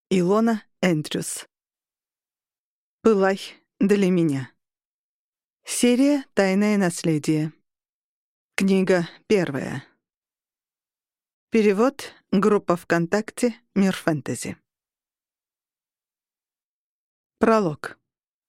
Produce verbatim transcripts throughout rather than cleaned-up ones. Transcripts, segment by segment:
Илона Эндрюс. «Пылай для меня». Серия «Тайное наследие». Книга первая. Перевод. Группа ВКонтакте «Мир фэнтези». Пролог.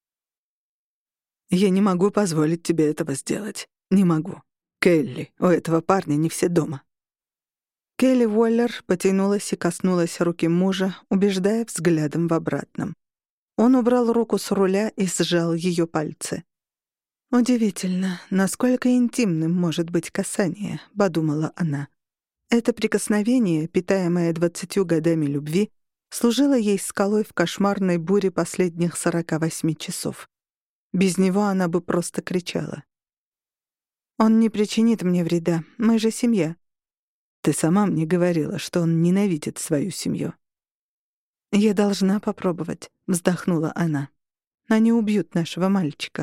«Я не могу позволить тебе этого сделать. Не могу. Келли, у этого парня не все дома». Келли Уоллер потянулась и коснулась руки мужа, убеждая взглядом в обратном. Он убрал руку с руля и сжал ее пальцы. «Удивительно, насколько интимным может быть касание», — подумала она. Это прикосновение, питаемое двадцатью годами любви, служило ей скалой в кошмарной буре последних сорока восьми часов. Без него она бы просто кричала. «Он не причинит мне вреда, мы же семья». «Ты сама мне говорила, что он ненавидит свою семью». «Я должна попробовать», — вздохнула она. «Они убьют нашего мальчика».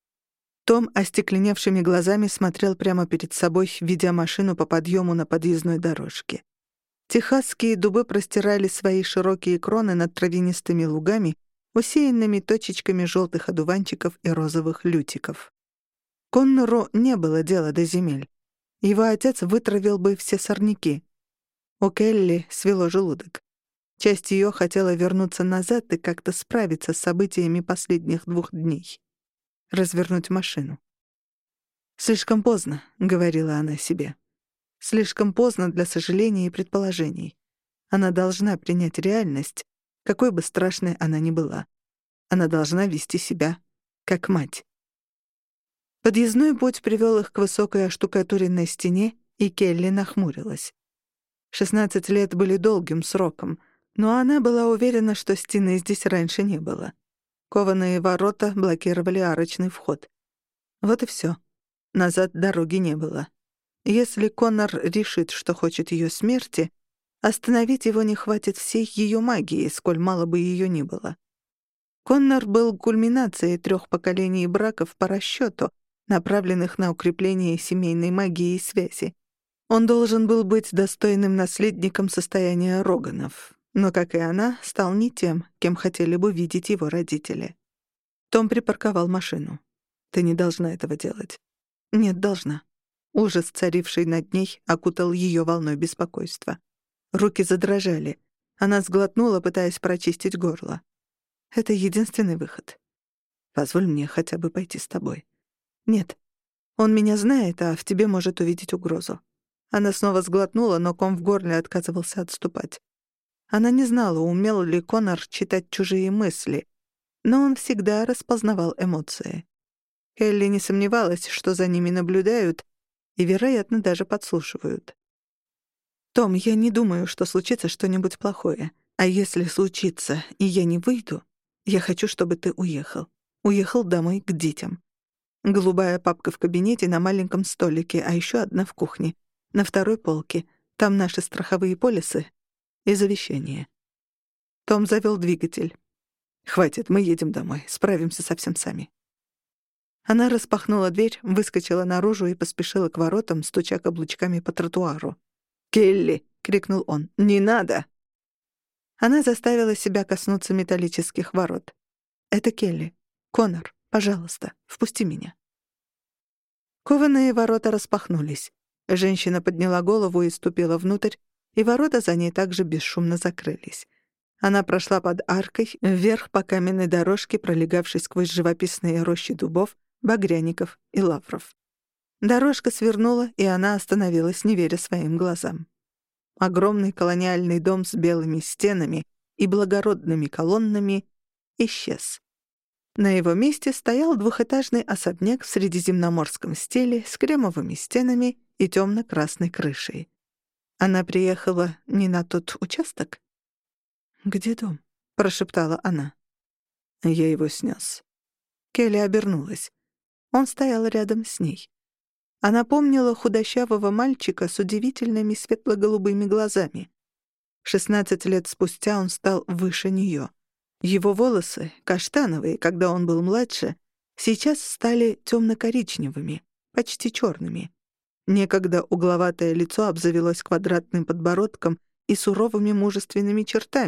Том остекленевшими глазами смотрел прямо перед собой, ведя машину по подъему на подъездной дорожке. Техасские дубы простирали свои широкие кроны над травянистыми лугами, усеянными точечками желтых одуванчиков и розовых лютиков. Коннору не было дела до земель. Его отец вытравил бы все сорняки. У Келли свело желудок. Часть ее хотела вернуться назад и как-то справиться с событиями последних двух дней. Развернуть машину. «Слишком поздно», — говорила она себе. «Слишком поздно для сожалений и предположений. Она должна принять реальность, какой бы страшной она ни была. Она должна вести себя как мать». Подъездной путь привел их к высокой оштукатуренной стене, и Келли нахмурилась. Шестнадцать лет были долгим сроком, но она была уверена, что стены здесь раньше не было. Кованые ворота блокировали арочный вход. Вот и все. Назад дороги не было. Если Коннор решит, что хочет ее смерти, остановить его не хватит всей ее магии, сколь мало бы ее ни было. Коннор был кульминацией трех поколений браков по расчету, направленных на укрепление семейной магии и связи. Он должен был быть достойным наследником состояния Роганов, но, как и она, стал не тем, кем хотели бы видеть его родители. Том припарковал машину. «Ты не должна этого делать». «Нет, должна». Ужас, царивший над ней, окутал ее волной беспокойства. Руки задрожали. Она сглотнула, пытаясь прочистить горло. «Это единственный выход. Позволь мне хотя бы пойти с тобой». «Нет. Он меня знает, а в тебе может увидеть угрозу». Она снова сглотнула, но ком в горле отказывался отступать. Она не знала, умел ли Коннор читать чужие мысли, но он всегда распознавал эмоции. Келли не сомневалась, что за ними наблюдают и, вероятно, даже подслушивают. «Том, я не думаю, что случится что-нибудь плохое. А если случится, и я не выйду, я хочу, чтобы ты уехал. Уехал домой к детям». Голубая папка в кабинете на маленьком столике, а еще одна в кухне. На второй полке. Там наши страховые полисы и завещание. Том завел двигатель. «Хватит, мы едем домой. Справимся совсем сами». Она распахнула дверь, выскочила наружу и поспешила к воротам, стуча каблучками по тротуару. «Келли!» — крикнул он. «Не надо!» Она заставила себя коснуться металлических ворот. «Это Келли. Коннор, пожалуйста, впусти меня». Кованые ворота распахнулись. Женщина подняла голову и ступила внутрь, и ворота за ней также бесшумно закрылись. Она прошла под аркой, вверх по каменной дорожке, пролегавшей сквозь живописные рощи дубов, багряников и лавров. Дорожка свернула, и она остановилась, не веря своим глазам. Огромный колониальный дом с белыми стенами и благородными колоннами исчез. На его месте стоял двухэтажный особняк в средиземноморском стиле с кремовыми стенами и темно-красной крышей. Она приехала не на тот участок? «Где дом?» — прошептала она. Я его снес. Келли обернулась. Он стоял рядом с ней. Она помнила худощавого мальчика с удивительными светло-голубыми глазами. Шестнадцать лет спустя он стал выше нее. Его волосы, каштановые, когда он был младше, сейчас стали темно-коричневыми, почти черными. Некогда угловатое лицо обзавелось квадратным подбородком и суровыми мужественными чертами,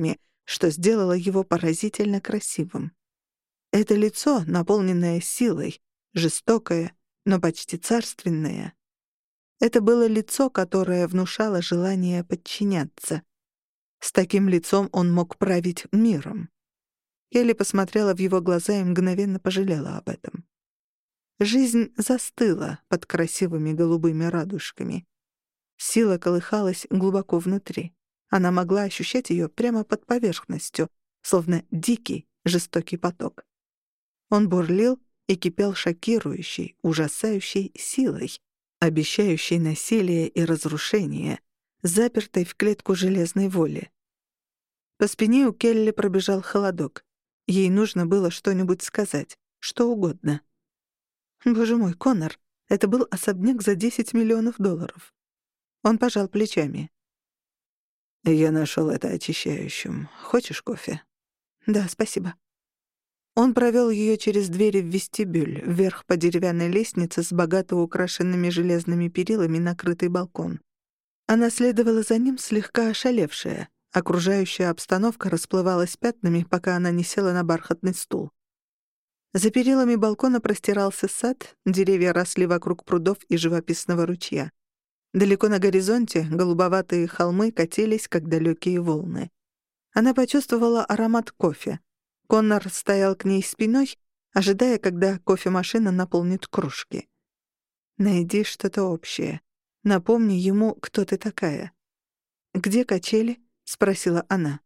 что сделало его поразительно красивым. Это лицо, наполненное силой, жестокое, но почти царственное. Это было лицо, которое внушало желание подчиняться. С таким лицом он мог править миром. Келли посмотрела в его глаза и мгновенно пожалела об этом. Жизнь застыла под красивыми голубыми радужками. Сила колыхалась глубоко внутри. Она могла ощущать ее прямо под поверхностью, словно дикий, жестокий поток. Он бурлил и кипел шокирующей, ужасающей силой, обещающей насилие и разрушение, запертой в клетку железной воли. По спине у Келли пробежал холодок. Ей нужно было что-нибудь сказать, что угодно. Боже мой, Коннор, это был особняк за десять миллионов долларов. Он пожал плечами. «Я нашел это очищающим. Хочешь кофе?» «Да, спасибо». Он провел ее через двери в вестибюль, вверх по деревянной лестнице с богато украшенными железными перилами накрытый балкон. Она следовала за ним, слегка ошалевшая. Окружающая обстановка расплывалась пятнами, пока она не села на бархатный стул. За перилами балкона простирался сад, деревья росли вокруг прудов и живописного ручья. Далеко на горизонте голубоватые холмы катились, как далекие волны. Она почувствовала аромат кофе. Коннор стоял к ней спиной, ожидая, когда кофемашина наполнит кружки. «Найди что-то общее. Напомни ему, кто ты такая». «Где качели?» — спросила она.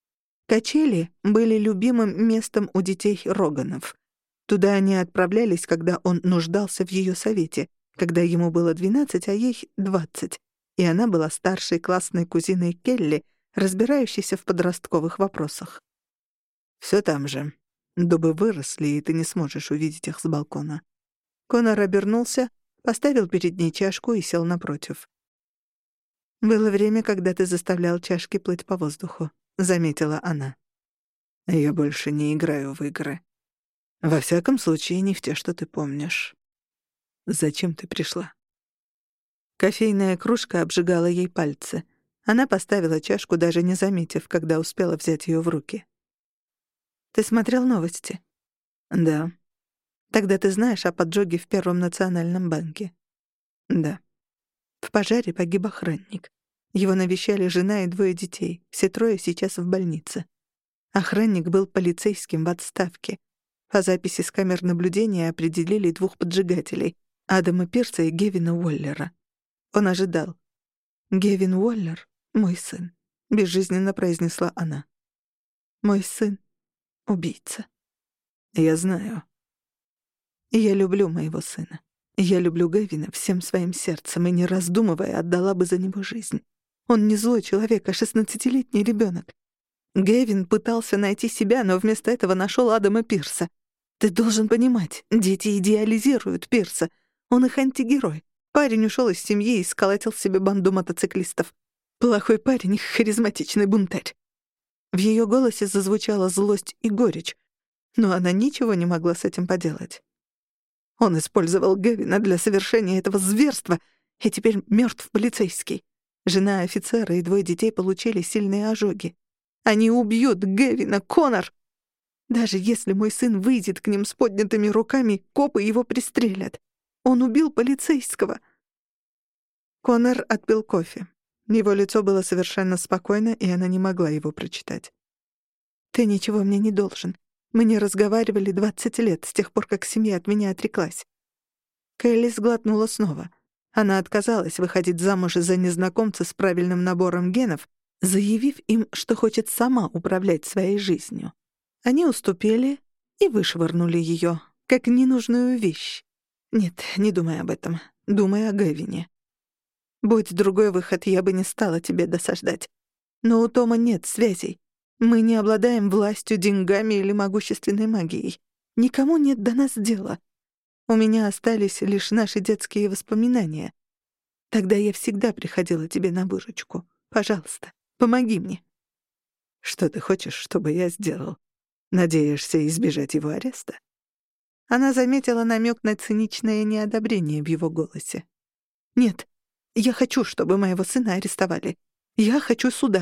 Качели были любимым местом у детей Роганов. Туда они отправлялись, когда он нуждался в ее совете, когда ему было двенадцать, а ей двадцать, и она была старшей классной кузиной Келли, разбирающейся в подростковых вопросах. «Всё там же. Дубы выросли, и ты не сможешь увидеть их с балкона». Коннор обернулся, поставил перед ней чашку и сел напротив. «Было время, когда ты заставлял чашки плыть по воздуху», — заметила она. «Я больше не играю в игры. Во всяком случае, не в те, что ты помнишь. Зачем ты пришла?» Кофейная кружка обжигала ей пальцы. Она поставила чашку, даже не заметив, когда успела взять ее в руки. «Ты смотрел новости?» «Да». «Тогда ты знаешь о поджоге в Первом национальном банке?» «Да». В пожаре погиб охранник. Его навещали жена и двое детей. Все трое сейчас в больнице. Охранник был полицейским в отставке. По записи с камер наблюдения определили двух поджигателей — Адама Пирса и Гевина Уоллера. Он ожидал. «Гевин Уоллер — мой сын», — безжизненно произнесла она. «Мой сын — убийца». «Я знаю». «Я люблю моего сына. Я люблю Гевина всем своим сердцем и, не раздумывая, отдала бы за него жизнь. Он не злой человек, а шестнадцатилетний ребенок. Гевин пытался найти себя, но вместо этого нашел Адама Пирса. Ты должен понимать, дети идеализируют Пирса. Он их антигерой. Парень ушел из семьи и сколотил себе банду мотоциклистов. Плохой парень и харизматичный бунтарь». В ее голосе зазвучала злость и горечь, но она ничего не могла с этим поделать. Он использовал Гевина для совершения этого зверства, и теперь мертв полицейский. Жена офицера и двое детей получили сильные ожоги. Они убьют Гевина, Коннор! Даже если мой сын выйдет к ним с поднятыми руками, копы его пристрелят. Он убил полицейского. Коннор отпил кофе. Его лицо было совершенно спокойно, и она не могла его прочитать. «Ты ничего мне не должен. Мы не разговаривали двадцать лет, с тех пор, как семья от меня отреклась». Келли сглотнула снова. Она отказалась выходить замуж за незнакомца с правильным набором генов, заявив им, что хочет сама управлять своей жизнью. Они уступили и вышвырнули ее, как ненужную вещь. Нет, не думай об этом. Думай о Гевине. Будь другой выход, я бы не стала тебе досаждать. Но у Тома нет связей. Мы не обладаем властью, деньгами или могущественной магией. Никому нет до нас дела. У меня остались лишь наши детские воспоминания. Тогда я всегда приходила тебе на выручку. Пожалуйста, помоги мне». «Что ты хочешь, чтобы я сделал? Надеешься избежать его ареста?» Она заметила намек на циничное неодобрение в его голосе. «Нет, я хочу, чтобы моего сына арестовали. Я хочу суда.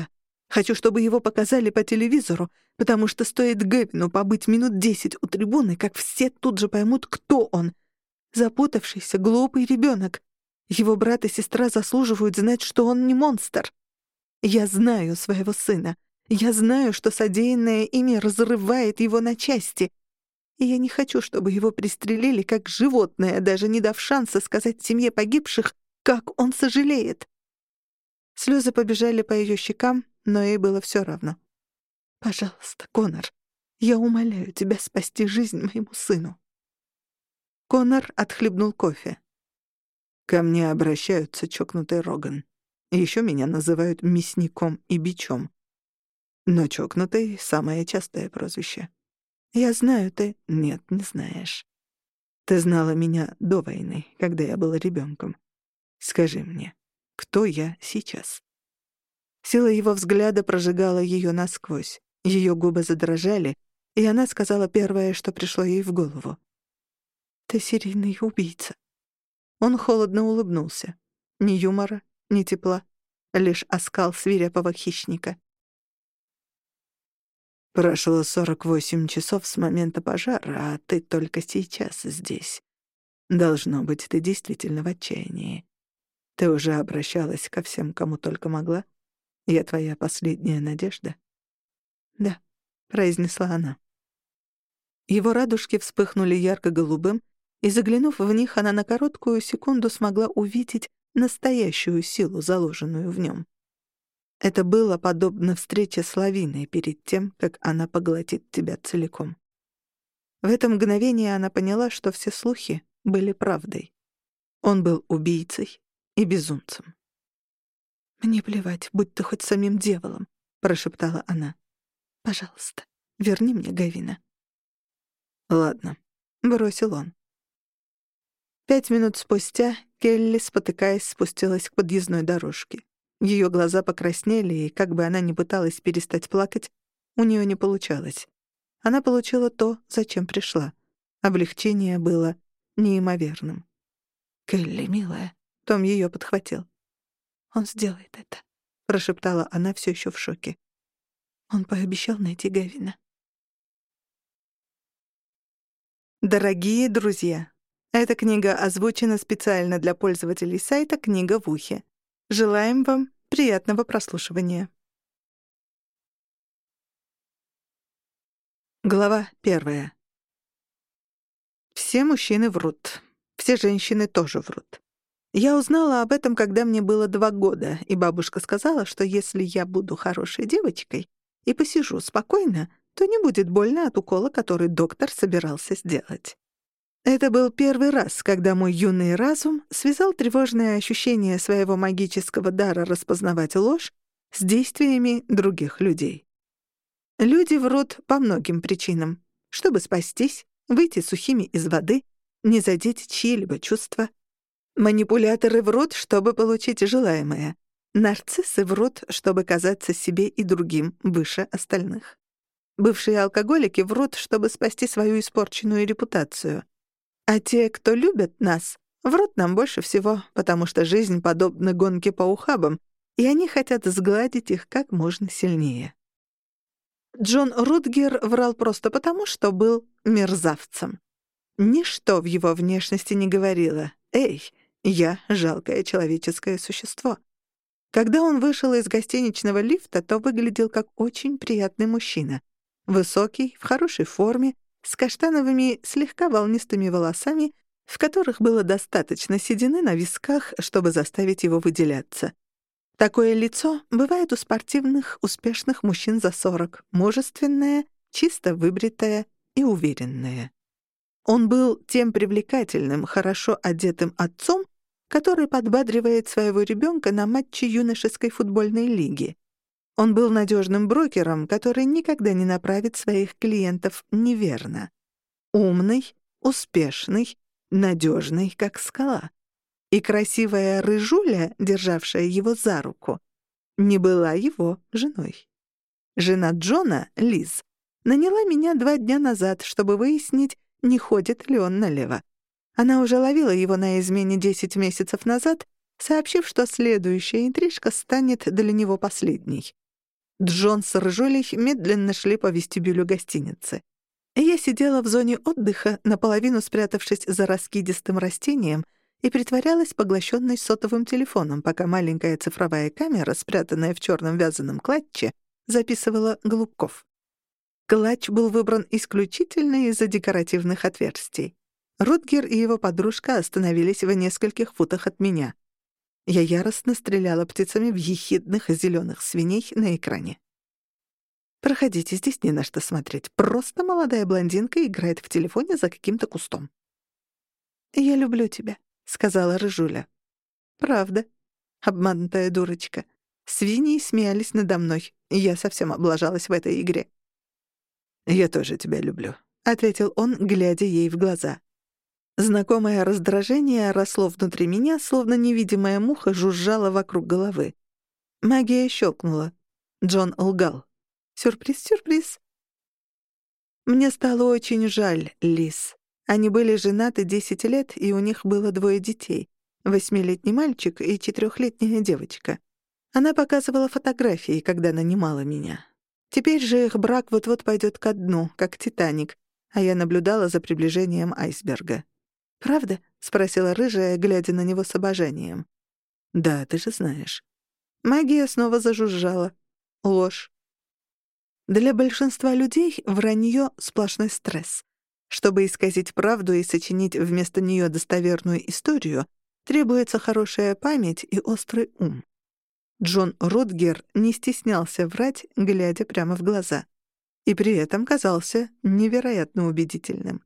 Хочу, чтобы его показали по телевизору, потому что стоит Гэвину побыть минут десять у трибуны, как все тут же поймут, кто он. Запутавшийся, глупый ребенок. Его брат и сестра заслуживают знать, что он не монстр. Я знаю своего сына. Я знаю, что содеянное ими разрывает его на части. И я не хочу, чтобы его пристрелили как животное, даже не дав шанса сказать семье погибших, как он сожалеет. Слезы побежали по ее щекам, но ей было все равно. «Пожалуйста, Конор, я умоляю тебя спасти жизнь моему сыну». Конор отхлебнул кофе. «Ко мне обращаются чокнутый Роган. Еще меня называют мясником и бичом. Но чокнутый — самое частое прозвище. Я знаю, ты... Нет, не знаешь. Ты знала меня до войны, когда я был ребенком. Скажи мне, кто я сейчас?» Сила его взгляда прожигала ее насквозь. Ее губы задрожали, и она сказала первое, что пришло ей в голову. «Ты серийный убийца». Он холодно улыбнулся. Ни юмора, ни тепла, лишь оскал свирепого хищника. «Прошло сорок восемь часов с момента пожара, а ты только сейчас здесь. Должно быть, ты действительно в отчаянии. Ты уже обращалась ко всем, кому только могла? Я твоя последняя надежда?» «Да», — произнесла она. Его радужки вспыхнули ярко-голубым, и, заглянув в них, она на короткую секунду смогла увидеть настоящую силу, заложенную в нем. Это было подобно встрече с лавиной перед тем, как она поглотит тебя целиком. В это мгновение она поняла, что все слухи были правдой. Он был убийцей и безумцем. «Мне плевать, будь ты хоть самим дьяволом», — прошептала она. «Пожалуйста, верни мне Гэвина». «Ладно», — бросил он. Пять минут спустя Келли, спотыкаясь, спустилась к подъездной дорожке. Ее глаза покраснели, и как бы она ни пыталась перестать плакать, у нее не получалось. Она получила то, зачем пришла. Облегчение было неимоверным. «Келли, милая», — Том ее подхватил. «Он сделает это», — прошептала она все еще в шоке. «Он пообещал найти Гэвина». Дорогие друзья, эта книга озвучена специально для пользователей сайта «Книга в ухе». Желаем вам приятного прослушивания. Глава первая. Все мужчины врут. Все женщины тоже врут. Я узнала об этом, когда мне было два года, и бабушка сказала, что если я буду хорошей девочкой и посижу спокойно, то не будет больно от укола, который доктор собирался сделать. Это был первый раз, когда мой юный разум связал тревожное ощущение своего магического дара распознавать ложь с действиями других людей. Люди врут по многим причинам. Чтобы спастись, выйти сухими из воды, не задеть чьи-либо чувства. Манипуляторы врут, чтобы получить желаемое. Нарциссы врут, чтобы казаться себе и другим выше остальных. Бывшие алкоголики врут, чтобы спасти свою испорченную репутацию. А те, кто любят нас, врут нам больше всего, потому что жизнь подобна гонке по ухабам, и они хотят сгладить их как можно сильнее. Джон Рутгер врал просто потому, что был мерзавцем. Ничто в его внешности не говорило: «Эй, я жалкое человеческое существо». Когда он вышел из гостиничного лифта, то выглядел как очень приятный мужчина. Высокий, в хорошей форме, с каштановыми, слегка волнистыми волосами, в которых было достаточно седины на висках, чтобы заставить его выделяться. Такое лицо бывает у спортивных, успешных мужчин за сорок, мужественное, чисто выбритое и уверенное. Он был тем привлекательным, хорошо одетым отцом, который подбадривает своего ребенка на матче юношеской футбольной лиги. Он был надежным брокером, который никогда не направит своих клиентов неверно. Умный, успешный, надежный, как скала. И красивая рыжуля, державшая его за руку, не была его женой. Жена Джона, Лиз, наняла меня два дня назад, чтобы выяснить, не ходит ли он налево. Она уже ловила его на измене десять месяцев назад, сообщив, что следующая интрижка станет для него последней. Джон с Рыжулей медленно шли по вестибюлю гостиницы. Я сидела в зоне отдыха, наполовину спрятавшись за раскидистым растением, и притворялась поглощенной сотовым телефоном, пока маленькая цифровая камера, спрятанная в черном вязаном клатче, записывала Голубков. Клатч был выбран исключительно из-за декоративных отверстий. Рутгер и его подружка остановились в нескольких футах от меня. Я яростно стреляла птицами в ехидных зеленых свиней на экране. «Проходите, здесь не на что смотреть. Просто молодая блондинка играет в телефоне за каким-то кустом». «Я люблю тебя», — сказала Рыжуля. «Правда?» Обманутая дурочка. Свиньи смеялись надо мной, и я совсем облажалась в этой игре. «Я тоже тебя люблю», — ответил он, глядя ей в глаза. Знакомое раздражение росло внутри меня, словно невидимая муха жужжала вокруг головы. Магия щелкнула. Джон лгал. Сюрприз, сюрприз. Мне стало очень жаль Лиз. Они были женаты десять лет, и у них было двое детей. Восьмилетний мальчик и четырехлетняя девочка. Она показывала фотографии, когда нанимала меня. Теперь же их брак вот-вот пойдет ко дну, как «Титаник», а я наблюдала за приближением айсберга. «Правда?» — спросила рыжая, глядя на него с обожанием. «Да, ты же знаешь». Магия снова зажужжала. Ложь. Для большинства людей вранье — сплошной стресс. Чтобы исказить правду и сочинить вместо нее достоверную историю, требуется хорошая память и острый ум. Джон Рутгер не стеснялся врать, глядя прямо в глаза. И при этом казался невероятно убедительным.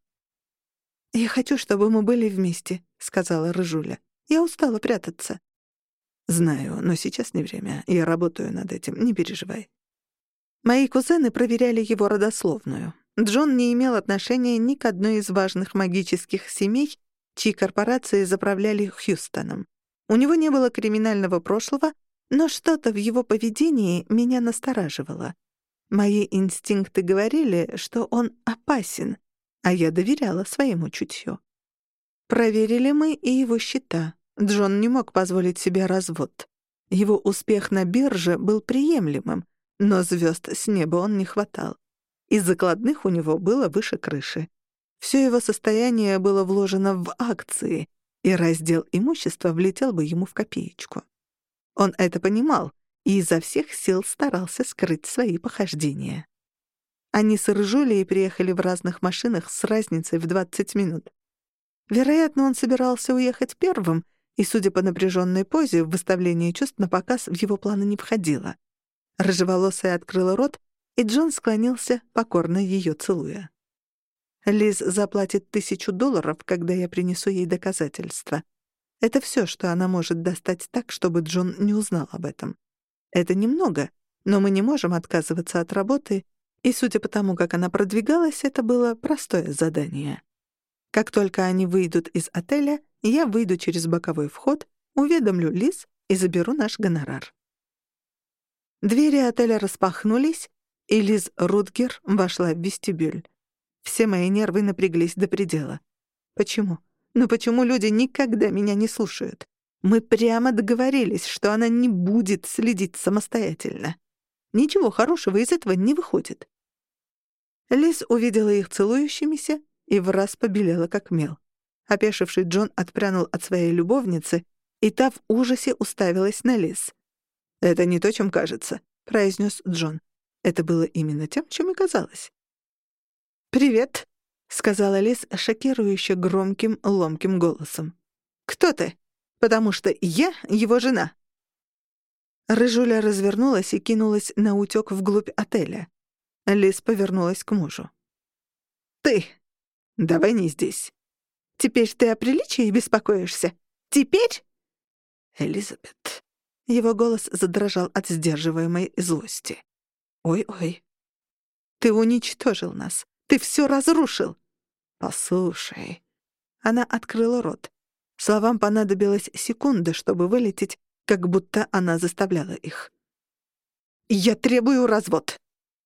«Я хочу, чтобы мы были вместе», — сказала Рыжуля. «Я устала прятаться». «Знаю, но сейчас не время. Я работаю над этим, не переживай». Мои кузены проверяли его родословную. Джон не имел отношения ни к одной из важных магических семей, чьи корпорации заправляли Хьюстоном. У него не было криминального прошлого, но что-то в его поведении меня настораживало. Мои инстинкты говорили, что он опасен, а я доверяла своему чутью. Проверили мы и его счета. Джон не мог позволить себе развод. Его успех на бирже был приемлемым, но звезд с неба он не хватал. Из закладных у него было выше крыши. Все его состояние было вложено в акции, и раздел имущества влетел бы ему в копеечку. Он это понимал и изо всех сил старался скрыть свои похождения. Они с Рыжулей приехали в разных машинах с разницей в двадцать минут. Вероятно, он собирался уехать первым, и, судя по напряженной позе, выставление чувств на показ в его планы не входило. Рыжеволосая открыла рот, и Джон склонился, покорно ее целуя. Лиз заплатит тысячу долларов, когда я принесу ей доказательства. Это все, что она может достать так, чтобы Джон не узнал об этом. Это немного, но мы не можем отказываться от работы, и, судя по тому, как она продвигалась, это было простое задание. Как только они выйдут из отеля, я выйду через боковой вход, уведомлю Лиз и заберу наш гонорар. Двери отеля распахнулись, и Лиз Рутгер вошла в вестибюль. Все мои нервы напряглись до предела. Почему? Ну почему люди никогда меня не слушают? Мы прямо договорились, что она не будет следить самостоятельно. Ничего хорошего из этого не выходит. Лиз увидела их целующимися и враз побелела, как мел. Опешивший Джон отпрянул от своей любовницы, и та в ужасе уставилась на Лиз. «Это не то, чем кажется», — произнес Джон. Это было именно тем, чем и казалось. «Привет», — сказала Лиз шокирующе громким, ломким голосом. «Кто ты? Потому что я его жена». Рыжуля развернулась и кинулась наутёк вглубь отеля. Лиз повернулась к мужу. «Ты! Давай не здесь. Теперь ты о приличии беспокоишься? Теперь?» «Элизабет». Его голос задрожал от сдерживаемой злости. «Ой-ой. Ты уничтожил нас. Ты всё разрушил. Послушай». Она открыла рот. Словам понадобилась секунда, чтобы вылететь, как будто она заставляла их. «Я требую развод».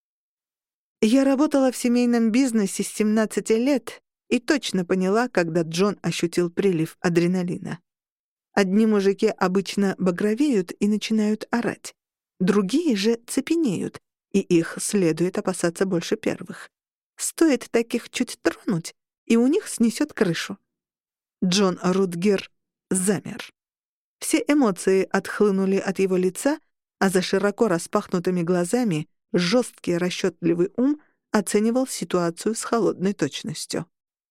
Я работала в семейном бизнесе с семнадцати лет и точно поняла, когда Джон ощутил прилив адреналина. Одни мужики обычно багровеют и начинают орать. Другие же цепенеют, и их следует опасаться больше первых. Стоит таких чуть тронуть, и у них снесет крышу. Джон Рутгер замер. Все эмоции отхлынули от его лица, а за широко распахнутыми глазами жесткий расчетливый ум оценивал ситуацию с холодной точностью.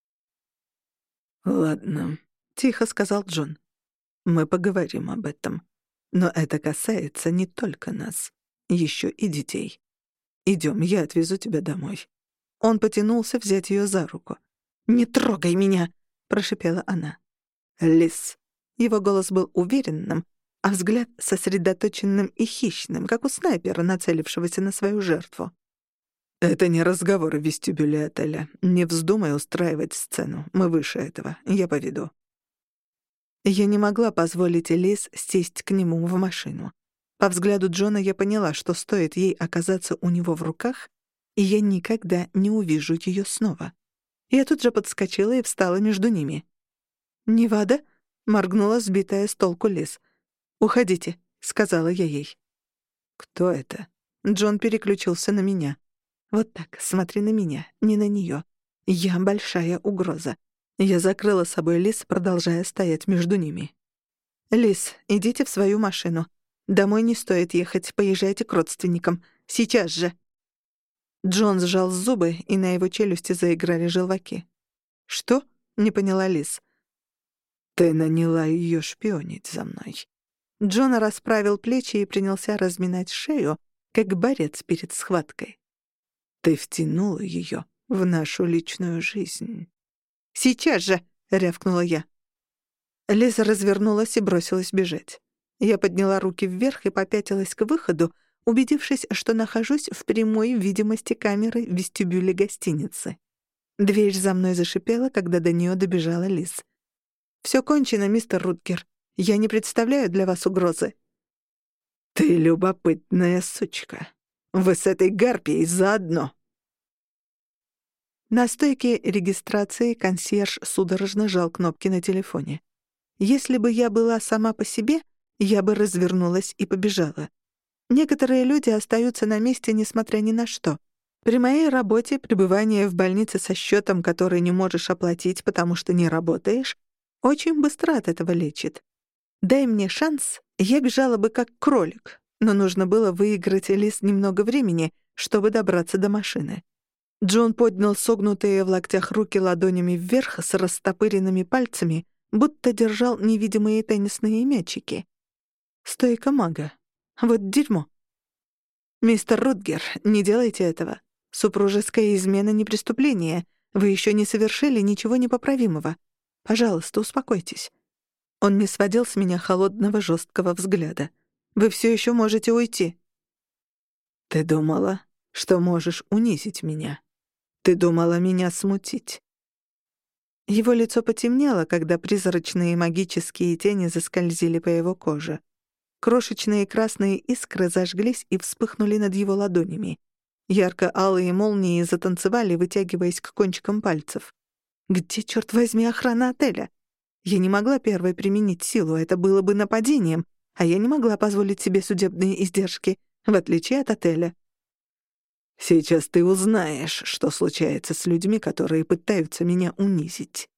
«Ладно», — тихо сказал Джон. «Мы поговорим об этом. Но это касается не только нас, еще и детей. Идем, я отвезу тебя домой». Он потянулся взять ее за руку. «Не трогай меня!» — прошипела она. «Лис». Его голос был уверенным, а взгляд сосредоточенным и хищным, как у снайпера, нацелившегося на свою жертву. «Это не разговор в вестибюле отеля. Не вздумай устраивать сцену. Мы выше этого. Я поведу». Я не могла позволить Лиз сесть к нему в машину. По взгляду Джона я поняла, что стоит ей оказаться у него в руках, и я никогда не увижу ее снова. Я тут же подскочила и встала между ними. «Невада?» — моргнула сбитая с толку Лиз. «Уходите», — сказала я ей. «Кто это?» Джон переключился на меня. «Вот так, смотри на меня, не на нее. Я большая угроза». Я закрыла собой Лиз, продолжая стоять между ними. «Лиз, идите в свою машину. Домой не стоит ехать, поезжайте к родственникам. Сейчас же!» Джон сжал зубы, и на его челюсти заиграли желваки. «Что?» — не поняла Лиз. «Ты наняла ее шпионить за мной». Джон расправил плечи и принялся разминать шею, как борец перед схваткой. «Ты втянула ее в нашу личную жизнь». «Сейчас же!» — рявкнула я. Лиза развернулась и бросилась бежать. Я подняла руки вверх и попятилась к выходу, убедившись, что нахожусь в прямой видимости камеры в вестибюле гостиницы. Дверь за мной зашипела, когда до нее добежала Лиз. «Всё кончено, мистер Рутгер. Я не представляю для вас угрозы». «Ты любопытная сучка. Вы с этой гарпией заодно». На стойке регистрации консьерж судорожно жал кнопки на телефоне. Если бы я была сама по себе, я бы развернулась и побежала. Некоторые люди остаются на месте, несмотря ни на что. При моей работе пребывание в больнице со счетом, который не можешь оплатить, потому что не работаешь, очень быстро от этого лечит. Дай мне шанс, я бежала бы как кролик, но нужно было выиграть Лиз немного времени, чтобы добраться до машины. Джон поднял согнутые в локтях руки ладонями вверх с растопыренными пальцами, будто держал невидимые теннисные мячики. Стойка мага. Вот дерьмо. «Мистер Рутгер, не делайте этого. Супружеская измена не преступление. Вы еще не совершили ничего непоправимого. Пожалуйста, успокойтесь». Он не сводил с меня холодного, жесткого взгляда. «Вы все еще можете уйти». «Ты думала, что можешь унизить меня? Ты думала меня смутить?» Его лицо потемнело, когда призрачные магические тени заскользили по его коже. Крошечные красные искры зажглись и вспыхнули над его ладонями. Ярко-алые молнии затанцевали, вытягиваясь к кончикам пальцев. «Где, черт возьми, охрана отеля?» Я не могла первой применить силу, это было бы нападением, а я не могла позволить себе судебные издержки, в отличие от отеля. «Сейчас ты узнаешь, что случается с людьми, которые пытаются меня унизить».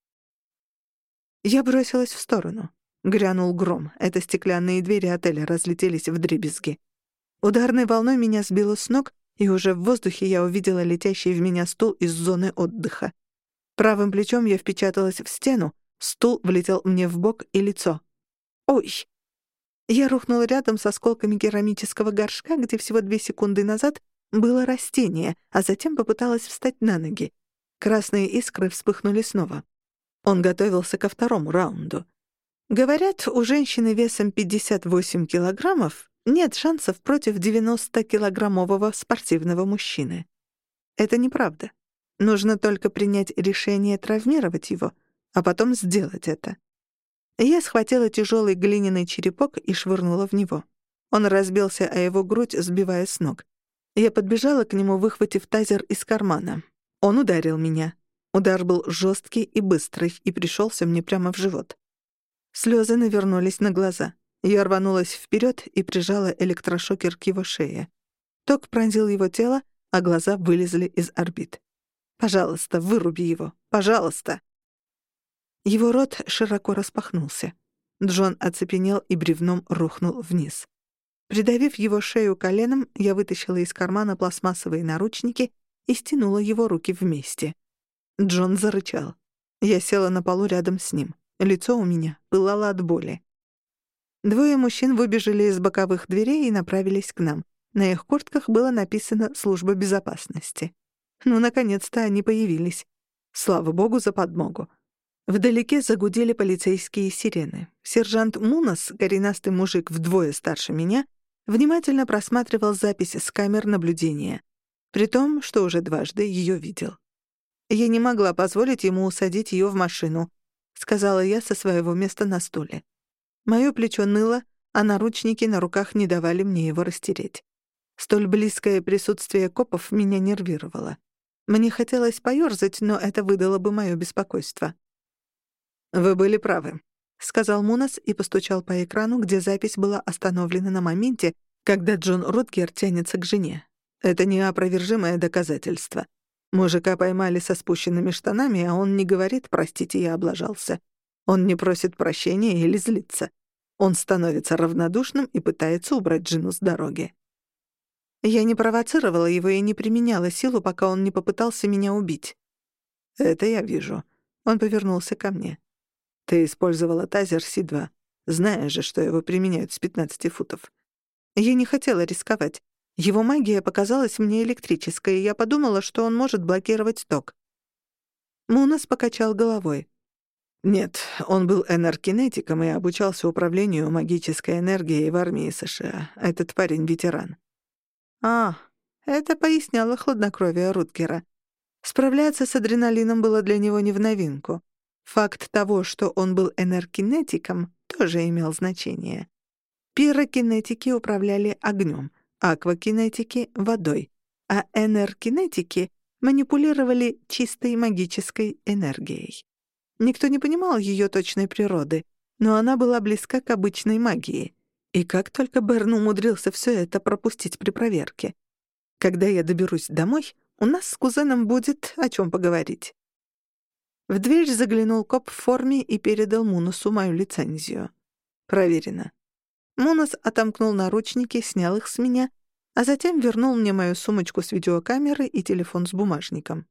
Я бросилась в сторону. Грянул гром. Это стеклянные двери отеля разлетелись вдребезги. Ударной волной меня сбило с ног, и уже в воздухе я увидела летящий в меня стул из зоны отдыха. Правым плечом я впечаталась в стену, стул влетел мне в бок и лицо. «Ой!» Я рухнула рядом с осколками керамического горшка, где всего две секунды назад было растение, а затем попыталась встать на ноги. Красные искры вспыхнули снова. Он готовился ко второму раунду. Говорят, у женщины весом пятьдесят восемь килограммов нет шансов против девяностокилограммового спортивного мужчины. Это неправда. Нужно только принять решение травмировать его, а потом сделать это. Я схватила тяжелый глиняный черепок и швырнула в него. Он разбился о его грудь, сбивая с ног. Я подбежала к нему, выхватив тазер из кармана. Он ударил меня. Удар был жесткий и быстрый и пришелся мне прямо в живот. Слезы навернулись на глаза. Я рванулась вперед и прижала электрошокер к его шее. Ток пронзил его тело, а глаза вылезли из орбит. «Пожалуйста, выруби его! Пожалуйста!» Его рот широко распахнулся. Джон оцепенел и бревном рухнул вниз. Придавив его шею коленом, я вытащила из кармана пластмассовые наручники и стянула его руки вместе. Джон зарычал. Я села на полу рядом с ним. Лицо у меня пылало от боли. Двое мужчин выбежали из боковых дверей и направились к нам. На их куртках было написано «Служба безопасности». Ну, наконец-то они появились. Слава богу за подмогу. Вдалеке загудели полицейские сирены. Сержант Мунос, коренастый мужик вдвое старше меня, внимательно просматривал запись с камер наблюдения, при том, что уже дважды ее видел. «Я не могла позволить ему усадить ее в машину», — сказала я со своего места на стуле. Моё плечо ныло, а наручники на руках не давали мне его растереть. Столь близкое присутствие копов меня нервировало. Мне хотелось поёрзать, но это выдало бы моё беспокойство. «Вы были правы», — сказал Мунос и постучал по экрану, где запись была остановлена на моменте, когда Джон Рутгер тянется к жене. «Это неопровержимое доказательство. Мужика поймали со спущенными штанами, а он не говорит «простите, я облажался». Он не просит прощения или злится. Он становится равнодушным и пытается убрать жену с дороги. Я не провоцировала его и не применяла силу, пока он не попытался меня убить. Это я вижу. Он повернулся ко мне. Ты использовала тазер Си два, зная же, что его применяют с пятнадцати футов. Я не хотела рисковать. Его магия показалась мне электрической, и я подумала, что он может блокировать ток. Мунос покачал головой. Нет, он был энергетиком и обучался управлению магической энергией в армии США. Этот парень — ветеран. А, это поясняло хладнокровие Рутгера. Справляться с адреналином было для него не в новинку. Факт того, что он был энергетиком, тоже имел значение. Пирокинетики управляли огнем, аквакинетики — водой, а энергетики манипулировали чистой магической энергией. Никто не понимал ее точной природы, но она была близка к обычной магии. И как только Берн умудрился все это пропустить при проверке. Когда я доберусь домой, у нас с кузеном будет о чем поговорить. В дверь заглянул коп в форме и передал Муносу мою лицензию. Проверено. Мунос отомкнул наручники, снял их с меня, а затем вернул мне мою сумочку с видеокамерой и телефон с бумажником.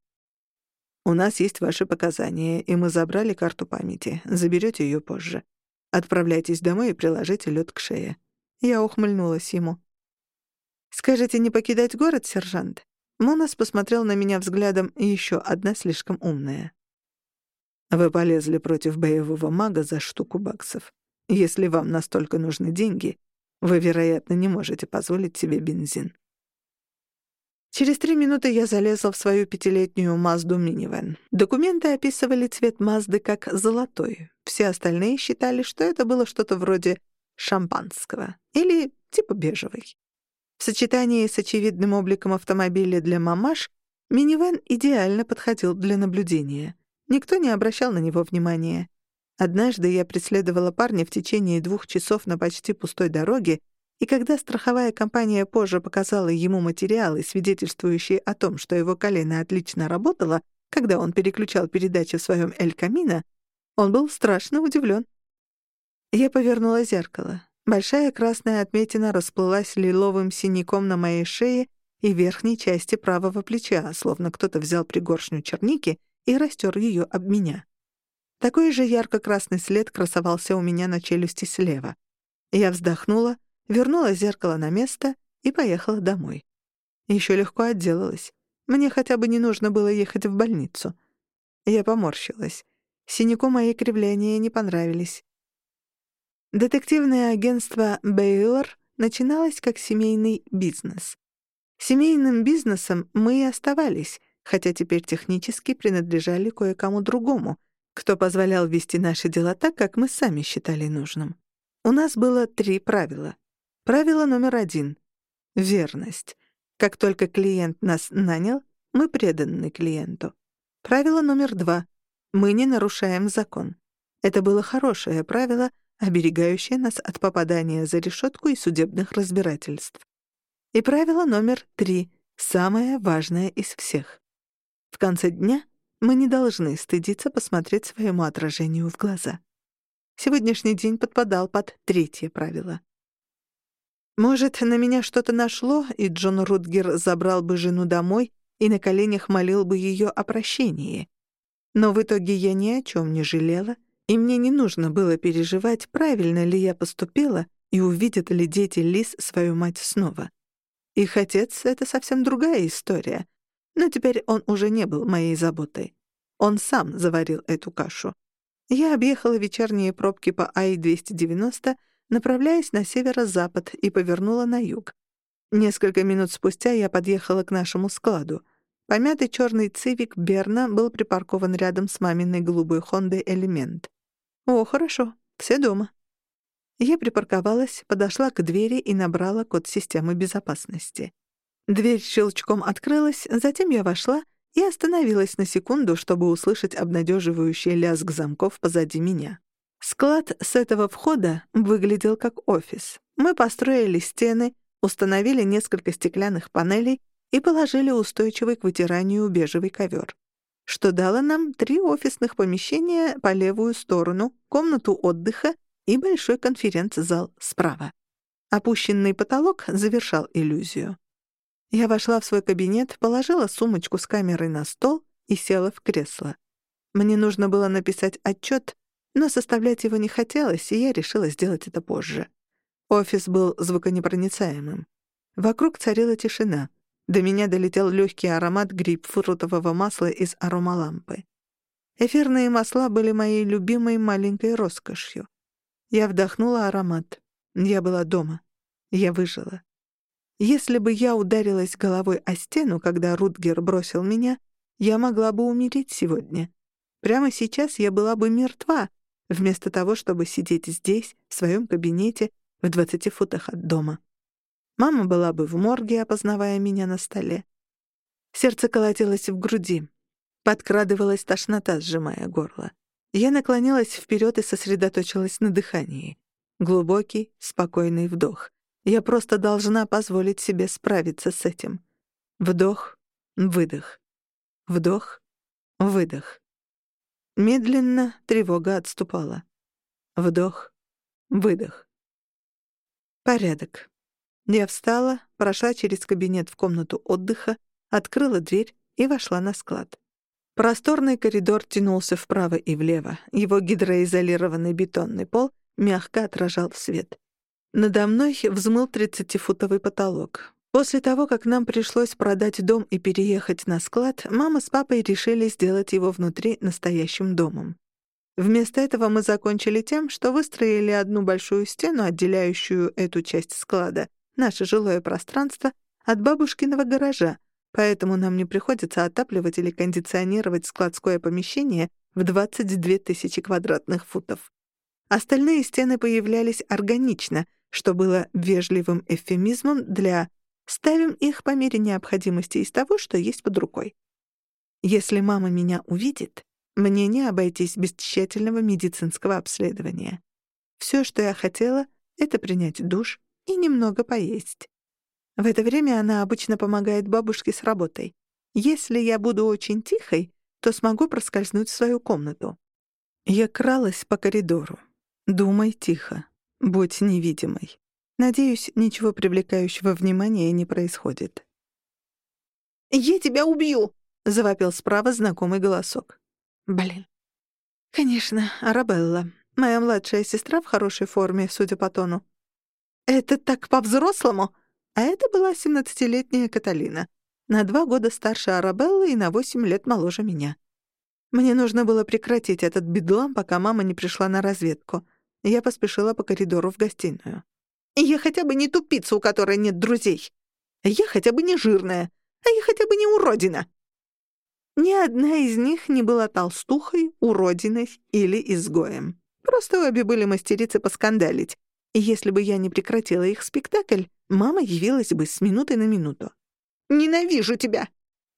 «У нас есть ваши показания, и мы забрали карту памяти. Заберете ее позже. Отправляйтесь домой и приложите лед к шее». Я ухмыльнулась ему. «Скажете не покидать город, сержант?» Мунос посмотрел на меня взглядом, еще одна слишком умная. «Вы полезли против боевого мага за штуку баксов. Если вам настолько нужны деньги, вы, вероятно, не можете позволить себе бензин». Через три минуты я залезла в свою пятилетнюю Мазду минивэн. Документы описывали цвет Мазды как золотой. Все остальные считали, что это было что-то вроде шампанского или типа бежевый. В сочетании с очевидным обликом автомобиля для мамаш минивэн идеально подходил для наблюдения. Никто не обращал на него внимания. Однажды я преследовала парня в течение двух часов на почти пустой дороге, и когда страховая компания позже показала ему материалы, свидетельствующие о том, что его колено отлично работало, когда он переключал передачи в своем Эль Камино, он был страшно удивлен. Я повернула зеркало. Большая красная отметина расплылась лиловым синяком на моей шее и верхней части правого плеча, словно кто-то взял пригоршню черники и растер ее об меня. Такой же ярко-красный след красовался у меня на челюсти слева. Я вздохнула, вернула зеркало на место и поехала домой. Еще легко отделалась. Мне хотя бы не нужно было ехать в больницу. Я поморщилась. Синяку мои кривляния не понравились. Детективное агентство «Бейлор» начиналось как семейный бизнес. Семейным бизнесом мы и оставались, хотя теперь технически принадлежали кое-кому другому, кто позволял вести наши дела так, как мы сами считали нужным. У нас было три правила. Правило номер один — верность. Как только клиент нас нанял, мы преданы клиенту. Правило номер два — мы не нарушаем закон. Это было хорошее правило, оберегающее нас от попадания за решетку и судебных разбирательств. И правило номер три, самое важное из всех. В конце дня мы не должны стыдиться посмотреть своему отражению в глаза. Сегодняшний день подпадал под третье правило. Может, на меня что-то нашло, и Джон Рутгер забрал бы жену домой и на коленях молил бы ее о прощении. Но в итоге я ни о чем не жалела, и мне не нужно было переживать, правильно ли я поступила и увидят ли дети Лиз свою мать снова. Их отец — это совсем другая история, но теперь он уже не был моей заботой. Он сам заварил эту кашу. Я объехала вечерние пробки по Ай двести девяносто, направляясь на северо-запад, и повернула на юг. Несколько минут спустя я подъехала к нашему складу. Помятый черный цивик Берна был припаркован рядом с маминой голубой Хондой Элемент. О, хорошо, все дома. Я припарковалась, подошла к двери и набрала код системы безопасности. Дверь щелчком открылась, затем я вошла и остановилась на секунду, чтобы услышать обнадеживающий лязг замков позади меня. Склад с этого входа выглядел как офис. Мы построили стены, установили несколько стеклянных панелей и положили устойчивый к вытиранию бежевый ковер, что дало нам три офисных помещения по левую сторону, комнату отдыха и большой конференц-зал справа. Опущенный потолок завершал иллюзию. Я вошла в свой кабинет, положила сумочку с камерой на стол и села в кресло. Мне нужно было написать отчет, но составлять его не хотелось, и я решила сделать это позже. Офис был звуконепроницаемым. Вокруг царила тишина. До меня долетел легкий аромат грейпфрутового масла из аромалампы. Эфирные масла были моей любимой маленькой роскошью. Я вдохнула аромат. Я была дома. Я выжила. Если бы я ударилась головой о стену, когда Рутгер бросил меня, я могла бы умереть сегодня. Прямо сейчас я была бы мертва, вместо того, чтобы сидеть здесь, в своем кабинете, в двадцати футах от дома. Мама была бы в морге, опознавая меня на столе. Сердце колотилось в груди. Подкрадывалась тошнота, сжимая горло. Я наклонилась вперед и сосредоточилась на дыхании. Глубокий, спокойный вдох. Я просто должна позволить себе справиться с этим. Вдох, выдох. Вдох, выдох. Медленно тревога отступала. Вдох, выдох. Порядок. Я встала, прошла через кабинет в комнату отдыха, открыла дверь и вошла на склад. Просторный коридор тянулся вправо и влево. Его гидроизолированный бетонный пол мягко отражал свет. Надо мной взмыл тридцатифутовый потолок. После того, как нам пришлось продать дом и переехать на склад, мама с папой решили сделать его внутри настоящим домом. Вместо этого мы закончили тем, что выстроили одну большую стену, отделяющую эту часть склада, наше жилое пространство, от бабушкиного гаража, поэтому нам не приходится отапливать или кондиционировать складское помещение в двадцать две тысячи квадратных футов. Остальные стены появлялись органично, что было вежливым эвфемизмом для «ставим их по мере необходимости из того, что есть под рукой». Если мама меня увидит, мне не обойтись без тщательного медицинского обследования. Все, что я хотела, — это принять душ и немного поесть. В это время она обычно помогает бабушке с работой. Если я буду очень тихой, то смогу проскользнуть в свою комнату. Я кралась по коридору. Думай тихо. Будь невидимой. Надеюсь, ничего привлекающего внимания не происходит. «Я тебя убью!» — завопил справа знакомый голосок. Блин. Конечно, Арабелла. Моя младшая сестра в хорошей форме, судя по тону. Это так по-взрослому? А это была семнадцатилетняя Каталина. На два года старше Арабеллы и на восемь лет моложе меня. Мне нужно было прекратить этот бедлам, пока мама не пришла на разведку. Я поспешила по коридору в гостиную. Я хотя бы не тупица, у которой нет друзей. Я хотя бы не жирная. А я хотя бы не уродина. Ни одна из них не была толстухой, уродиной или изгоем. Просто обе были мастерицы поскандалить. И если бы я не прекратила их спектакль, мама явилась бы с минуты на минуту. «Ненавижу тебя!»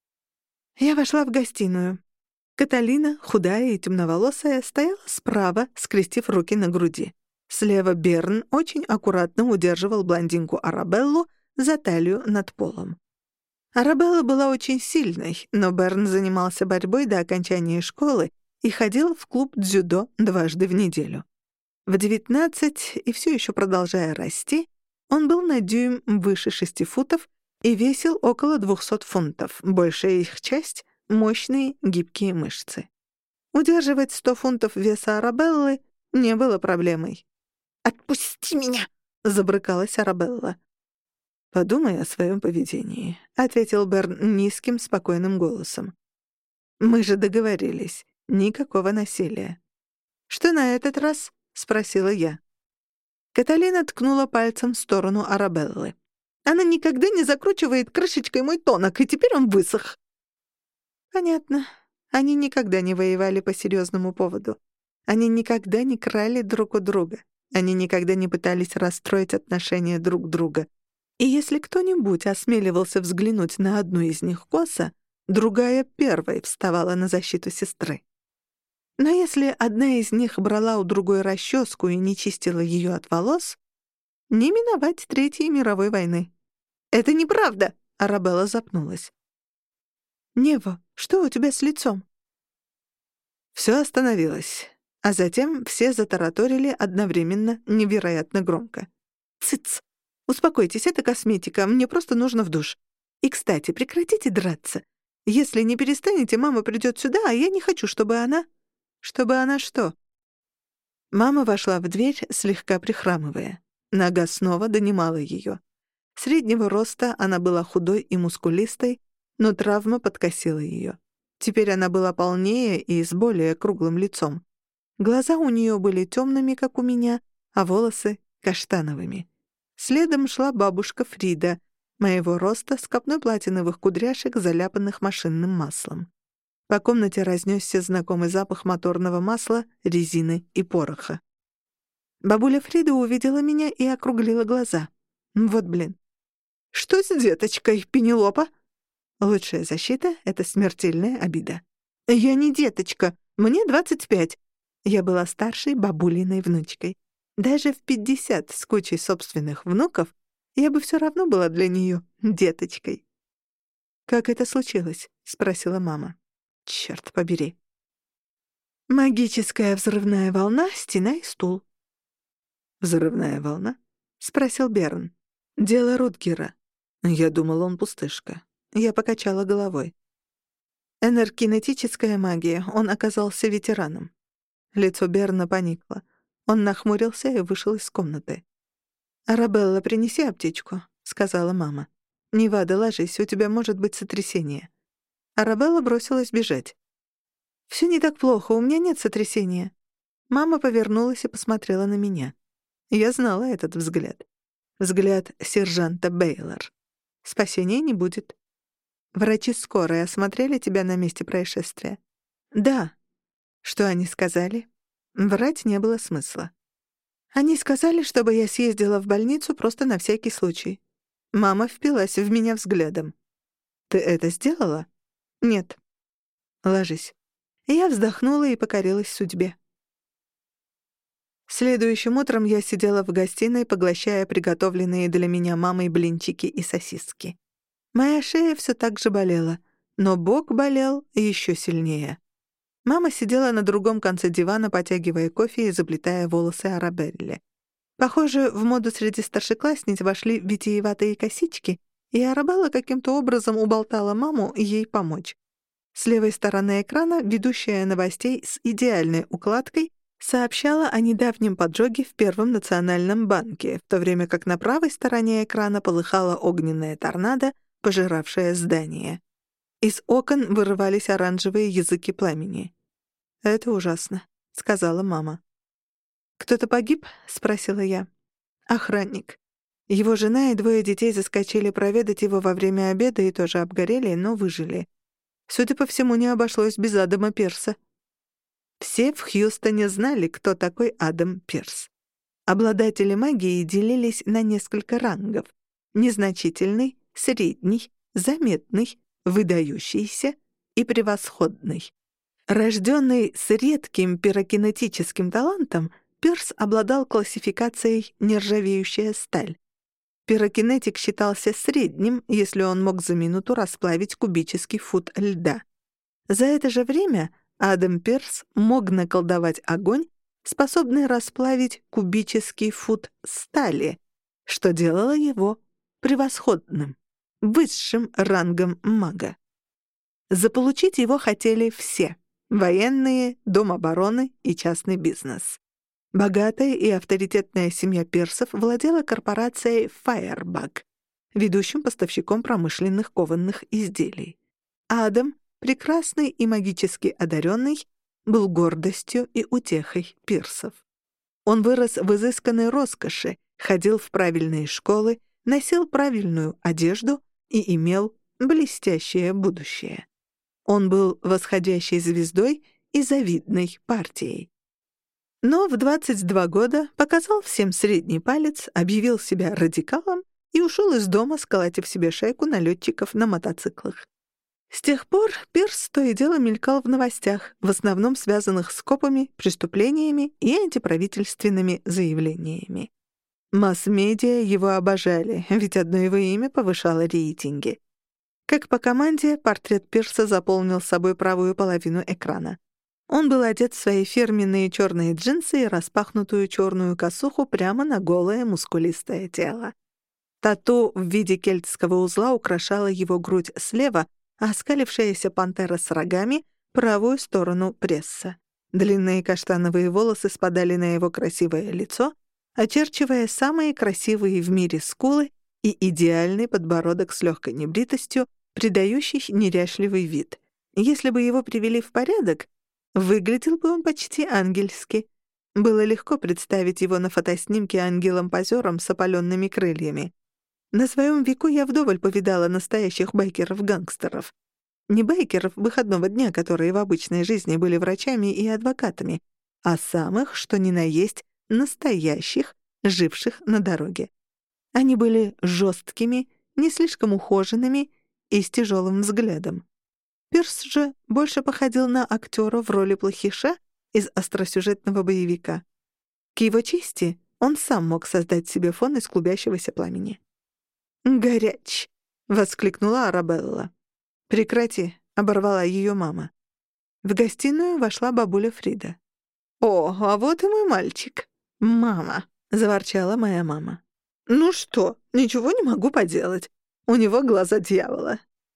Я вошла в гостиную. Каталина, худая и темноволосая, стояла справа, скрестив руки на груди. Слева Берн очень аккуратно удерживал блондинку Арабеллу за талию над полом. Арабелла была очень сильной, но Берн занимался борьбой до окончания школы и ходил в клуб дзюдо дважды в неделю. В девятнадцать, и все еще продолжая расти, он был на дюйм выше шести футов и весил около двухсот фунтов, большая их часть — мощные гибкие мышцы. Удерживать сто фунтов веса Арабеллы не было проблемой. «Отпусти меня!» — забрыкалась Арабелла. «Подумай о своем поведении», — ответил Берн низким, спокойным голосом. «Мы же договорились. Никакого насилия». «Что на этот раз?» — спросила я. Каталина ткнула пальцем в сторону Арабеллы. «Она никогда не закручивает крышечкой мой тонок, и теперь он высох». «Понятно. Они никогда не воевали по серьезному поводу. Они никогда не крали друг у друга. Они никогда не пытались расстроить отношения друг друга. И если кто-нибудь осмеливался взглянуть на одну из них косо, другая первой вставала на защиту сестры. Но если одна из них брала у другой расческу и не чистила ее от волос, не миновать Третьей мировой войны». «Это неправда!» — Арабелла запнулась. «Нева, что у тебя с лицом?» Все остановилось, а затем все затараторили одновременно, невероятно громко. «Цыц! Успокойтесь, это косметика, мне просто нужно в душ. И, кстати, прекратите драться. Если не перестанете, мама придет сюда, а я не хочу, чтобы она...» «Чтобы она что?» Мама вошла в дверь, слегка прихрамывая. Нога снова донимала ее. Среднего роста она была худой и мускулистой, но травма подкосила ее. Теперь она была полнее и с более круглым лицом. Глаза у нее были темными, как у меня, а волосы — каштановыми. Следом шла бабушка Фрида, моего роста, с копной платиновых кудряшек, заляпанных машинным маслом. По комнате разнесся знакомый запах моторного масла, резины и пороха. Бабуля Фрида увидела меня и округлила глаза. Вот блин. «Что с деточкой, Пенелопа?» Лучшая защита — это смертельная обида. «Я не деточка, мне двадцать пять. Я была старшей бабулиной внучкой. Даже в пятьдесят с кучей собственных внуков я бы все равно была для нее деточкой». «Как это случилось?» — спросила мама. «Черт побери». «Магическая взрывная волна, стена и стул». «Взрывная волна?» — спросил Берн. «Дело Рутгера». Я думал, он пустышка. Я покачала головой. Энергетическая магия. Он оказался ветераном. Лицо Берна поникло. Он нахмурился и вышел из комнаты. «Арабелла, принеси аптечку», — сказала мама. «Невада, ложись, у тебя может быть сотрясение». Арабелла бросилась бежать. «Всё не так плохо, у меня нет сотрясения». Мама повернулась и посмотрела на меня. Я знала этот взгляд. Взгляд сержанта Бейлор. Спасения не будет. Врачи скорой осмотрели тебя на месте происшествия? Да. Что они сказали? Врать не было смысла. Они сказали, чтобы я съездила в больницу просто на всякий случай. Мама впилась в меня взглядом. Ты это сделала? Нет. Ложись. Я вздохнула и покорилась судьбе. Следующим утром я сидела в гостиной, поглощая приготовленные для меня мамой блинчики и сосиски. Моя шея все так же болела, но бок болел еще сильнее. Мама сидела на другом конце дивана, потягивая кофе и заплетая волосы Арабелле. Похоже, в моду среди старшеклассниц вошли витиеватые косички, и Арабелла каким-то образом уболтала маму ей помочь. С левой стороны экрана ведущая новостей с идеальной укладкой сообщала о недавнем поджоге в Первом национальном банке, в то время как на правой стороне экрана полыхала огненная торнадо, пожиравшая здание. Из окон вырывались оранжевые языки пламени. «Это ужасно», — сказала мама. «Кто-то погиб?» — спросила я. «Охранник. Его жена и двое детей заскочили проведать его во время обеда и тоже обгорели, но выжили. Судя по всему, не обошлось без Адама Пирса». Все в Хьюстоне знали, кто такой Адам Пирс. Обладатели магии делились на несколько рангов: незначительный, средний, заметный, выдающийся и превосходный. Рожденный с редким пирокинетическим талантом, Пирс обладал классификацией «нержавеющая сталь». Пирокинетик считался средним, если он мог за минуту расплавить кубический фут льда. За это же время Адам Пирс мог наколдовать огонь, способный расплавить кубический фут стали, что делало его превосходным, высшим рангом мага. Заполучить его хотели все — военные, дом обороны и частный бизнес. Богатая и авторитетная семья Пирсов владела корпорацией Firebug, ведущим поставщиком промышленных кованых изделий. Адам, прекрасный и магически одаренный, был гордостью и утехой Пирсов. Он вырос в изысканной роскоши, ходил в правильные школы, носил правильную одежду и имел блестящее будущее. Он был восходящей звездой и завидной партией. Но в двадцать два года показал всем средний палец, объявил себя радикалом и ушел из дома, сколотив себе шайку налетчиков на мотоциклах. С тех пор Пирс то и дело мелькал в новостях, в основном связанных с копами, преступлениями и антиправительственными заявлениями. Масс-медиа его обожали, ведь одно его имя повышало рейтинги. Как по команде, портрет Пирса заполнил собой правую половину экрана. Он был одет в свои фирменные черные джинсы и распахнутую черную косуху прямо на голое мускулистое тело. Тату в виде кельтского узла украшала его грудь слева, а оскалившаяся пантера с рогами — правую сторону пресса. Длинные каштановые волосы спадали на его красивое лицо, очерчивая самые красивые в мире скулы и идеальный подбородок с легкой небритостью, придающий неряшливый вид. Если бы его привели в порядок, выглядел бы он почти ангельски. Было легко представить его на фотоснимке ангелом-позером с опаленными крыльями. На своем веку я вдоволь повидала настоящих байкеров-гангстеров. Не байкеров выходного дня, которые в обычной жизни были врачами и адвокатами, а самых, что ни на есть, настоящих, живших на дороге. Они были жесткими, не слишком ухоженными и с тяжелым взглядом. Пирс же больше походил на актера в роли плохиша из остросюжетного боевика. К его чести, он сам мог создать себе фон из клубящегося пламени. «Горяч!» — воскликнула Арабелла. «Прекрати!» — оборвала ее мама. В гостиную вошла бабуля Фрида. «О, а вот и мой мальчик!» «Мама!» — заворчала моя мама. «Ну что, ничего не могу поделать. У него глаза дьявола».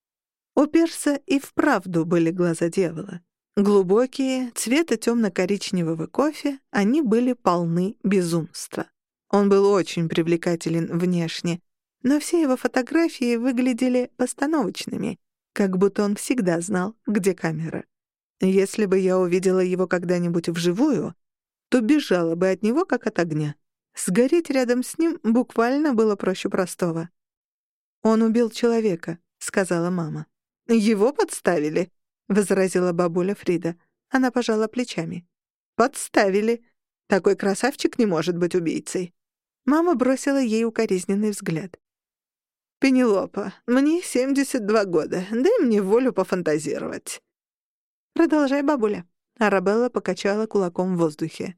У Пирса и вправду были глаза дьявола. Глубокие, цвета темно-коричневого кофе, они были полны безумства. Он был очень привлекателен внешне, но все его фотографии выглядели постановочными, как будто он всегда знал, где камера. Если бы я увидела его когда-нибудь вживую, то бежала бы от него, как от огня. Сгореть рядом с ним буквально было проще простого. «Он убил человека», — сказала мама. «Его подставили», — возразила бабуля Фрида. Она пожала плечами. «Подставили. Такой красавчик не может быть убийцей». Мама бросила ей укоризненный взгляд. «Пенелопа, мне семьдесят два года. Дай мне волю пофантазировать». «Продолжай, бабуля». Арабелла покачала кулаком в воздухе.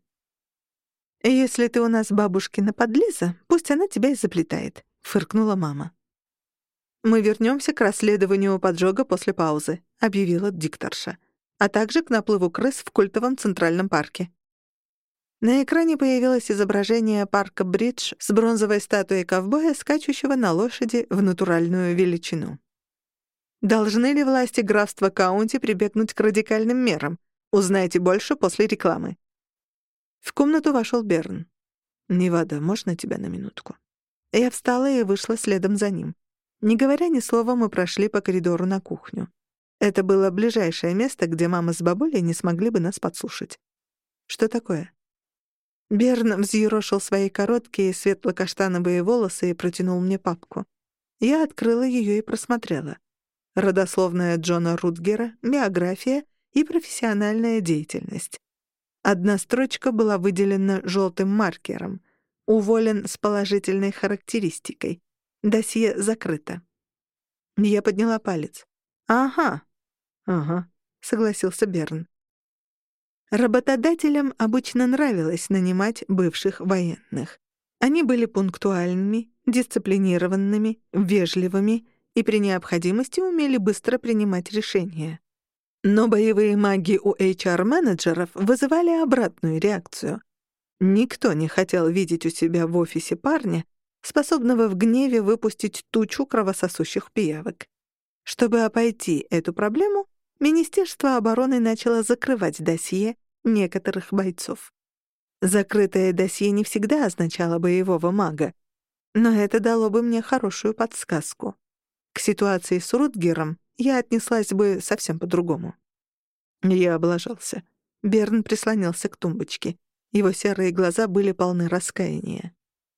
«Если ты у нас бабушкина подлиза, пусть она тебя и заплетает», — фыркнула мама. «Мы вернемся к расследованию поджога после паузы», — объявила дикторша, «а также к наплыву крыс в культовом Центральном парке». На экране появилось изображение парка Бридж с бронзовой статуей ковбоя, скачущего на лошади в натуральную величину. Должны ли власти графства Каунти прибегнуть к радикальным мерам? Узнайте больше после рекламы. В комнату вошел Берн. «Невада, можно тебя на минутку?» Я встала и вышла следом за ним. Не говоря ни слова, мы прошли по коридору на кухню. Это было ближайшее место, где мама с бабулей не смогли бы нас подслушать. «Что такое?» Берн взъерошил свои короткие светло-каштановые волосы и протянул мне папку. Я открыла ее и просмотрела. Родословная Джона Рутгера, биография и профессиональная деятельность. Одна строчка была выделена желтым маркером. Уволен с положительной характеристикой. Досье закрыто. Я подняла палец. «Ага». «Ага», — согласился Берн. Работодателям обычно нравилось нанимать бывших военных. Они были пунктуальными, дисциплинированными, вежливыми и при необходимости умели быстро принимать решения. Но боевые маги у эйч ар-менеджеров вызывали обратную реакцию. Никто не хотел видеть у себя в офисе парня, способного в гневе выпустить тучу кровососущих пиявок. Чтобы обойти эту проблему, Министерство обороны начало закрывать досье некоторых бойцов. Закрытое досье не всегда означало боевого мага, но это дало бы мне хорошую подсказку. К ситуации с Рутгером я отнеслась бы совсем по-другому. Я облажался. Берн прислонился к тумбочке. Его серые глаза были полны раскаяния.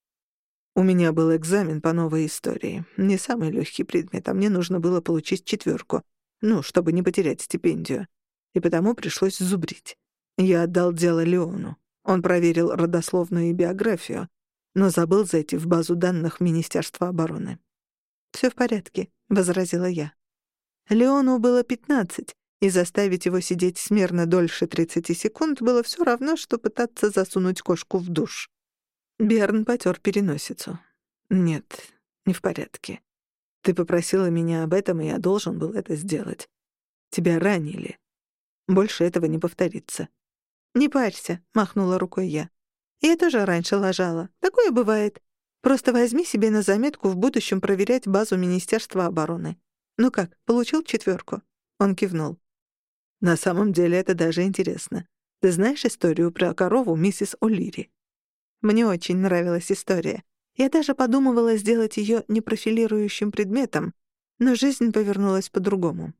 У меня был экзамен по новой истории. Не самый легкий предмет, а мне нужно было получить четверку. Ну, чтобы не потерять стипендию. И потому пришлось зубрить. Я отдал дело Леону. Он проверил родословную и биографию, но забыл зайти в базу данных Министерства обороны. «Всё в порядке», — возразила я. Леону было пятнадцать, и заставить его сидеть смирно дольше тридцати секунд было всё равно, что пытаться засунуть кошку в душ. Берн потёр переносицу. «Нет, не в порядке. Ты попросила меня об этом, и я должен был это сделать. Тебя ранили. Больше этого не повторится». «Не парься», — махнула рукой я. «Я тоже раньше лажала. Такое бывает. Просто возьми себе на заметку в будущем проверять базу Министерства обороны. Ну как, получил четвёрку?» Он кивнул. «На самом деле это даже интересно. Ты знаешь историю про корову миссис О'Лири?» Мне очень нравилась история. Я даже подумывала сделать её непрофилирующим предметом, но жизнь повернулась по-другому.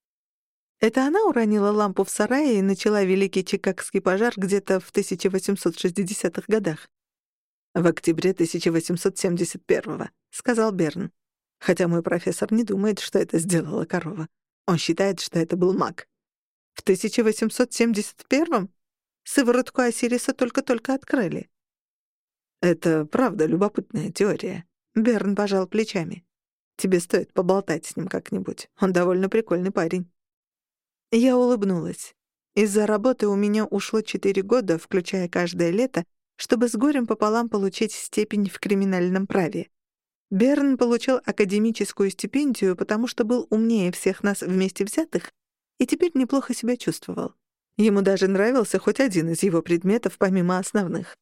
Это она уронила лампу в сарае и начала Великий Чикагский пожар где-то в тысяча восемьсот шестидесятых годах. «В октябре тысяча восемьсот семьдесят первого», — сказал Берн. Хотя мой профессор не думает, что это сделала корова. Он считает, что это был маг. В тысяча восемьсот семьдесят первом? Сыворотку Осириса только-только открыли. Это правда любопытная теория. Берн пожал плечами. Тебе стоит поболтать с ним как-нибудь. Он довольно прикольный парень. Я улыбнулась. Из-за работы у меня ушло четыре года, включая каждое лето, чтобы с горем пополам получить степень в криминальном праве. Берн получил академическую стипендию, потому что был умнее всех нас вместе взятых и теперь неплохо себя чувствовал. Ему даже нравился хоть один из его предметов, помимо основных.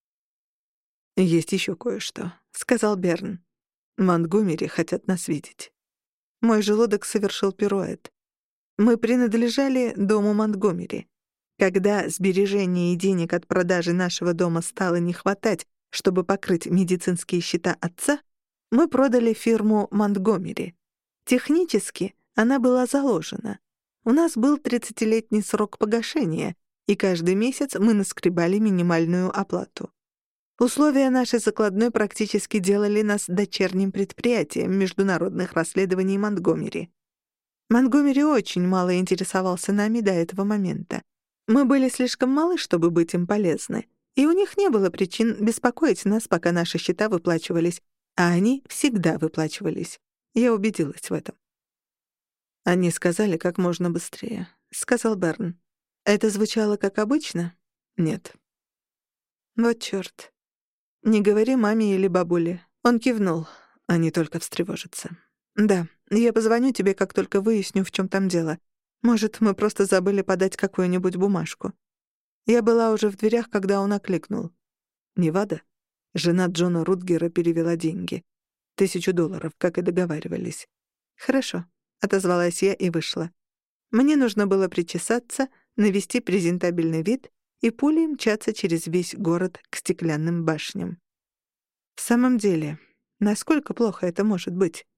«Есть еще кое-что», — сказал Берн. «Монтгомери хотят нас видеть». Мой желудок совершил пируэт. Мы принадлежали дому Монтгомери. Когда сбережений и денег от продажи нашего дома стало не хватать, чтобы покрыть медицинские счета отца, мы продали фирму Монтгомери. Технически она была заложена. У нас был тридцатилетний срок погашения, и каждый месяц мы наскребали минимальную оплату. Условия нашей закладной практически делали нас дочерним предприятием международных расследований Монтгомери. Монтгомери очень мало интересовался нами до этого момента. Мы были слишком малы, чтобы быть им полезны, и у них не было причин беспокоить нас, пока наши счета выплачивались, а они всегда выплачивались. Я убедилась в этом. «Они сказали как можно быстрее», — сказал Берн. «Это звучало как обычно?» «Нет». «Вот чёрт. Не говори маме или бабуле». Он кивнул. Они только встревожатся. «Да, я позвоню тебе, как только выясню, в чём там дело. Может, мы просто забыли подать какую-нибудь бумажку». Я была уже в дверях, когда он окликнул. «Невада?» Жена Джона Рутгера перевела деньги. Тысячу долларов, как и договаривались. «Хорошо», — отозвалась я и вышла. Мне нужно было причесаться, навести презентабельный вид и пулей мчаться через весь город к стеклянным башням. В самом деле, насколько плохо это может быть?